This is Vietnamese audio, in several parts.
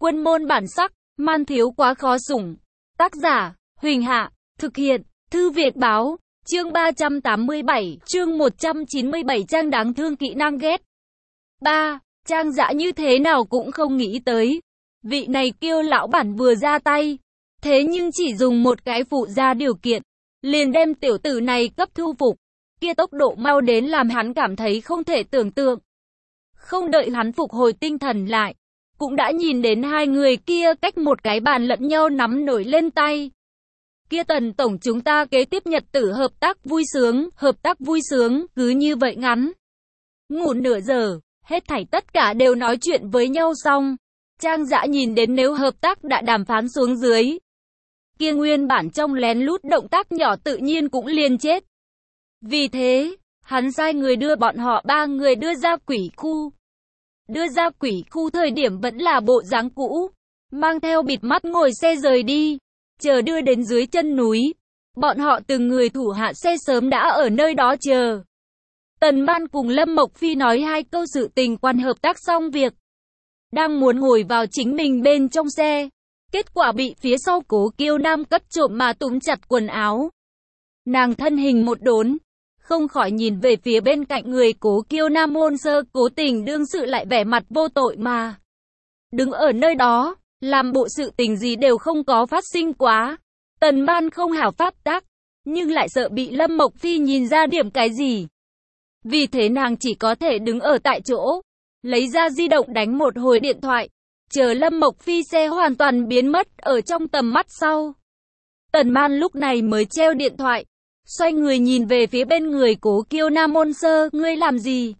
Quân môn bản sắc, man thiếu quá khó sủng. Tác giả, Huỳnh Hạ, thực hiện, Thư Việt Báo, chương 387, chương 197 Trang đáng thương kỹ năng ghét. 3. Trang Dã như thế nào cũng không nghĩ tới. Vị này Kiêu lão bản vừa ra tay. Thế nhưng chỉ dùng một cái phụ gia điều kiện, liền đem tiểu tử này cấp thu phục. Kia tốc độ mau đến làm hắn cảm thấy không thể tưởng tượng. Không đợi hắn phục hồi tinh thần lại, cũng đã nhìn đến hai người kia cách một cái bàn lẫn nhau nắm nổi lên tay. Kia Tần tổng, chúng ta kế tiếp nhật tử hợp tác vui sướng, cứ như vậy ngắn ngủn nửa giờ, hết thảy tất cả đều nói chuyện với nhau xong. Trang Dã nhìn đến nếu hợp tác đã đàm phán xuống dưới, kia nguyên bản trong lén lút động tác nhỏ tự nhiên cũng liền chết. Vì thế, hắn sai người đưa bọn họ ba người đưa ra quỷ khu. Đưa ra quỷ khu thời điểm vẫn là bộ dáng cũ, mang theo bịt mắt ngồi xe rời đi. Chờ đưa đến dưới chân núi, bọn họ từng người thủ hạ xe sớm đã ở nơi đó chờ. Tần Ban cùng Lâm Mộc Phi nói hai câu sự tình quan hợp tác xong việc, đang muốn ngồi vào chính mình bên trong xe, kết quả bị phía sau Cố Kiêu Nam cắt trộm mà túm chặt quần áo. Nàng thân hình một đốn, không khỏi nhìn về phía bên cạnh người Cố Kiêu Nam hôn sơ cố tình đương sự lại vẻ mặt vô tội mà đứng ở nơi đó, làm bộ sự tình gì đều không có phát sinh quá. Tần Ban không hảo pháp tác, nhưng lại sợ bị Lâm Mộc Phi nhìn ra điểm cái gì. Vì thế nàng chỉ có thể đứng ở tại chỗ, lấy ra di động đánh một hồi điện thoại, chờ Lâm Mộc Phi xe hoàn toàn biến mất ở trong tầm mắt sau. Tần Ban lúc này mới treo điện thoại, xoay người nhìn về phía bên người Cố Kiêu Nam ôn sơ, ngươi làm gì?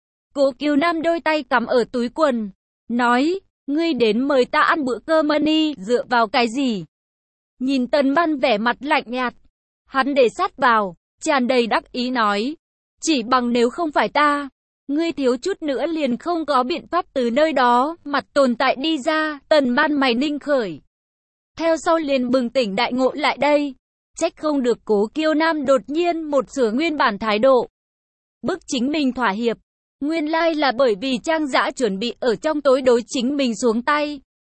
Cố Kiêu Nam đôi tay cắm ở túi quần, nói, ngươi đến mời ta ăn bữa cơm đi, dựa vào cái gì? Nhìn Tần Ban vẻ mặt lạnh nhạt, hắn để sát vào, tràn đầy đắc ý nói, chỉ bằng nếu không phải ta, ngươi thiếu chút nữa liền không có biện pháp từ nơi đó, mặt tồn tại đi ra. Tần Ban mày ninh khởi, theo sau liền bừng tỉnh đại ngộ lại đây, trách không được Cố Kiêu Nam đột nhiên một sửa nguyên bản thái độ, bức chính mình thỏa hiệp. Nguyên lai là bởi vì Trang Dã chuẩn bị ở trong tối đối chính mình xuống tay.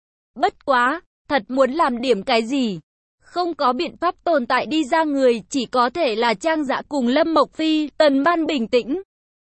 Bất quá, thật muốn làm điểm cái gì, không có biện pháp tồn tại đi ra người, chỉ có thể là Trang Dã cùng Lâm Mộc Phi. Tần Ban bình tĩnh,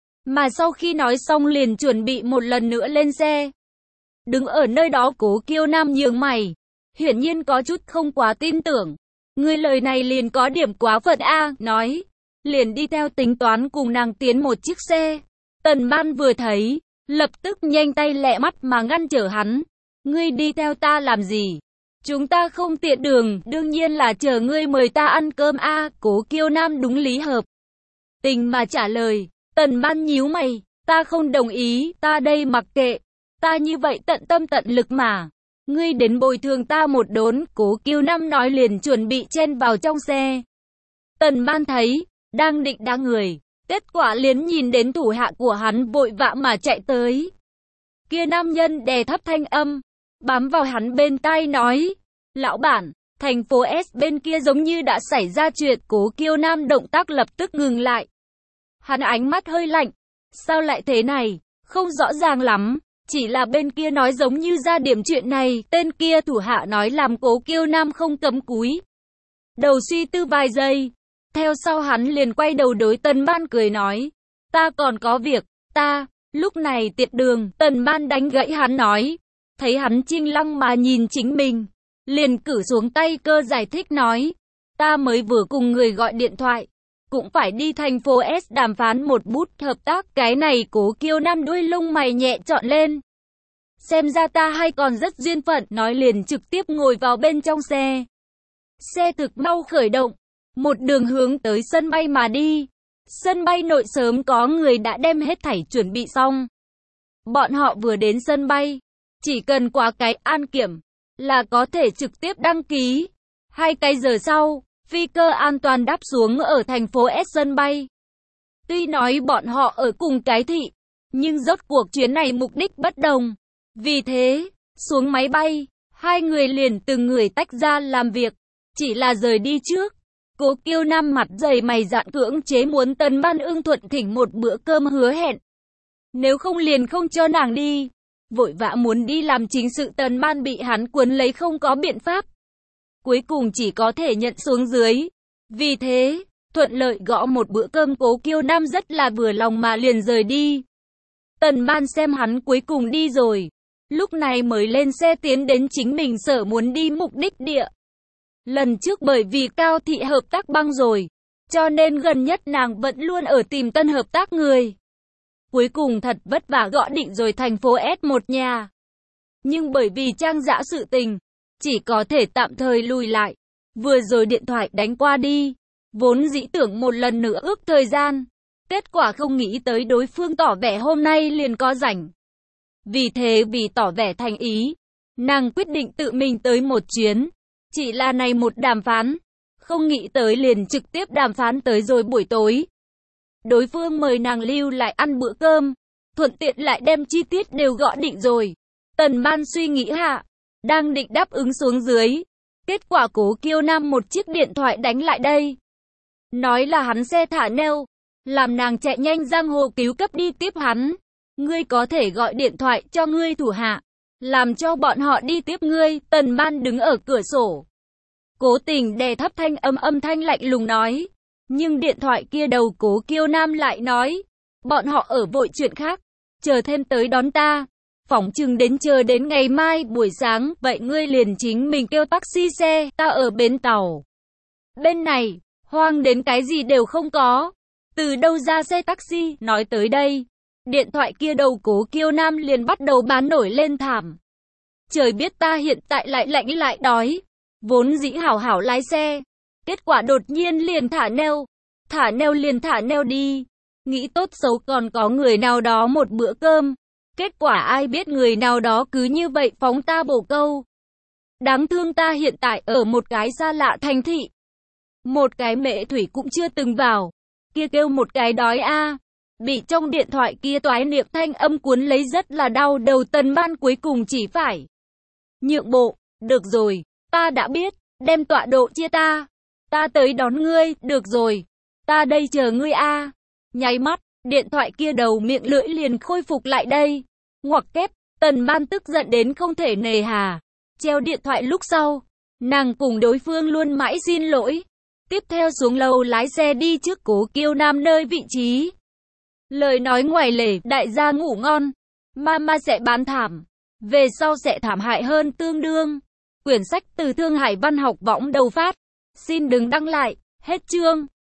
mà sau khi nói xong liền chuẩn bị một lần nữa lên xe. Đứng ở nơi đó Cố Kiêu Nam nhướng mày, hiển nhiên có chút không quá tin tưởng. Người lời này liền có điểm quá phận a, nói, liền đi theo tính toán cùng nàng tiến một chiếc xe. Tần Ban vừa thấy, lập tức nhanh tay lẹ mắt mà ngăn trở hắn. Ngươi đi theo ta làm gì? Chúng ta không tiện đường, đương nhiên là chờ ngươi mời ta ăn cơm a. Cố Kiêu Nam đúng lý hợp tình mà trả lời. Tần Ban nhíu mày, ta không đồng ý, ta đây mặc kệ, ta như vậy tận tâm tận lực mà. Ngươi đến bồi thường ta một đốn. Cố Kiêu Nam nói liền chuẩn bị chen vào trong xe. Tần Ban thấy, đang định đá người, kết quả liền nhìn đến thủ hạ của hắn vội vã mà chạy tới. Kia nam nhân đè thấp thanh âm, bám vào hắn bên tai nói, lão bản, thành phố S bên kia giống như đã xảy ra chuyện. Cố Kiêu Nam động tác lập tức ngừng lại. Hắn ánh mắt hơi lạnh, sao lại thế này, không rõ ràng lắm, chỉ là bên kia nói giống như ra điểm chuyện này. Tên kia thủ hạ nói làm Cố Kiêu Nam không cấm cúi đầu suy tư vài giây. Theo sau hắn liền quay đầu đối Tần Ban cười nói, ta còn có việc, ta, lúc này tiệt đường. Tần Ban đánh gãy hắn nói, thấy hắn chinh lăng mà nhìn chính mình, liền cử xuống tay cơ giải thích nói, ta mới vừa cùng người gọi điện thoại, cũng phải đi thành phố S đàm phán một bút hợp tác. Cái này Cố Kiêu Nam đuôi lông mày nhẹ trọn lên, xem ra ta hay còn rất duyên phận, nói liền trực tiếp ngồi vào bên trong xe. Xe thực mau khởi động, một đường hướng tới sân bay mà đi. Sân bay nội sớm có người đã đem hết thảy chuẩn bị xong. Bọn họ vừa đến sân bay, chỉ cần qua cái an kiểm là có thể trực tiếp đăng ký. 2 cái giờ sau, phi cơ an toàn đáp xuống ở thành phố S sân bay. Tuy nói bọn họ ở cùng cái thị, nhưng rốt cuộc chuyến này mục đích bất đồng. Vì thế, xuống máy bay, hai người liền từng người tách ra làm việc. Chỉ là rời đi trước, Cố Kiêu Nam mặt dày mày dạn cưỡng chế muốn Tần Ban ưng thuận thỉnh một bữa cơm hứa hẹn. Nếu không liền không cho nàng đi. vội vã muốn đi làm chính sự. Tần Ban bị hắn cuốn lấy không có biện pháp. Cuối cùng chỉ có thể nhận xuống dưới. Vì thế, thuận lợi gõ một bữa cơm, Cố Kiêu Nam rất là vừa lòng mà liền rời đi. Tần Ban xem hắn cuối cùng đi rồi, lúc này mới lên xe tiến đến chính mình sở muốn đi mục đích địa. Lần trước bởi vì Cao Thị hợp tác băng rồi, cho nên gần nhất nàng vẫn luôn ở tìm tân hợp tác người. Cuối cùng thật vất vả gõ định rồi thành phố S1 nhà. Nhưng bởi vì Trang Dã sự tình, chỉ có thể tạm thời lùi lại. Vừa rồi điện thoại đánh qua đi, vốn dĩ tưởng một lần nữa ước thời gian. Kết quả không nghĩ tới đối phương tỏ vẻ hôm nay liền có rảnh. Vì thế vì tỏ vẻ thành ý, nàng quyết định tự mình tới một chuyến. Chỉ là này một đàm phán, không nghĩ tới liền trực tiếp đàm phán tới rồi buổi tối. Đối phương mời nàng lưu lại ăn bữa cơm, thuận tiện lại đem chi tiết đều gõ định rồi. Tần Ban suy nghĩ hạ, đang định đáp ứng xuống dưới. Kết quả Cố Kiêu Nam một chiếc điện thoại đánh lại đây. Nói là hắn xe thả neo, làm nàng chạy nhanh giang hồ cứu cấp đi tiếp hắn. Ngươi có thể gọi điện thoại cho ngươi thủ hạ, làm cho bọn họ đi tiếp ngươi. Tần Ban đứng ở cửa sổ, cố tình đè thấp thanh âm thanh lạnh lùng nói. Nhưng điện thoại kia đầu Cố Kiêu Nam lại nói, bọn họ ở vội chuyện khác, chờ thêm tới đón ta. Phỏng chừng đến chờ đến ngày mai buổi sáng, vậy ngươi liền chính mình kêu taxi xe, ta ở bến tàu. Bên này, hoang đến cái gì đều không có. Từ đâu ra xe taxi, nói tới đây. Điện thoại kia đầu Cố Kiêu Nam liền bắt đầu bán nổi lên thảm. Trời biết ta hiện tại lại lạnh lại đói. Vốn dĩ hảo hảo lái xe. Kết quả đột nhiên liền thả neo. Thả neo liền thả neo đi. Nghĩ tốt xấu còn có người nào đó một bữa cơm. Kết quả ai biết người nào đó cứ như vậy phóng ta bổ câu. Đáng thương ta hiện tại ở một cái xa lạ thành thị. Một cái mệ thủy cũng chưa từng vào. Kia kêu một cái đói a. Bị trong điện thoại kia toái niệm thanh âm cuốn lấy rất là đau đầu. Tần Ban cuối cùng chỉ phải nhượng bộ. Được rồi, ta đã biết, đem tọa độ chia ta. Ta tới đón ngươi, được rồi. Ta đây chờ ngươi a. Nháy mắt, điện thoại kia đầu miệng lưỡi liền khôi phục lại đây. Ngoặc kép, Tần Ban tức giận đến không thể nề hà. Treo điện thoại lúc sau, nàng cùng đối phương luôn mãi xin lỗi. Tiếp theo xuống lầu lái xe đi trước Cố Kiêu Nam nơi vị trí. Lời nói ngoài lề, đại gia ngủ ngon. Mama sẽ bán thảm. Về sau sẽ thảm hại hơn tương đương. Quyển sách từ Thương Hải Văn học võng đầu phát. Xin đừng đăng lại. Hết chương.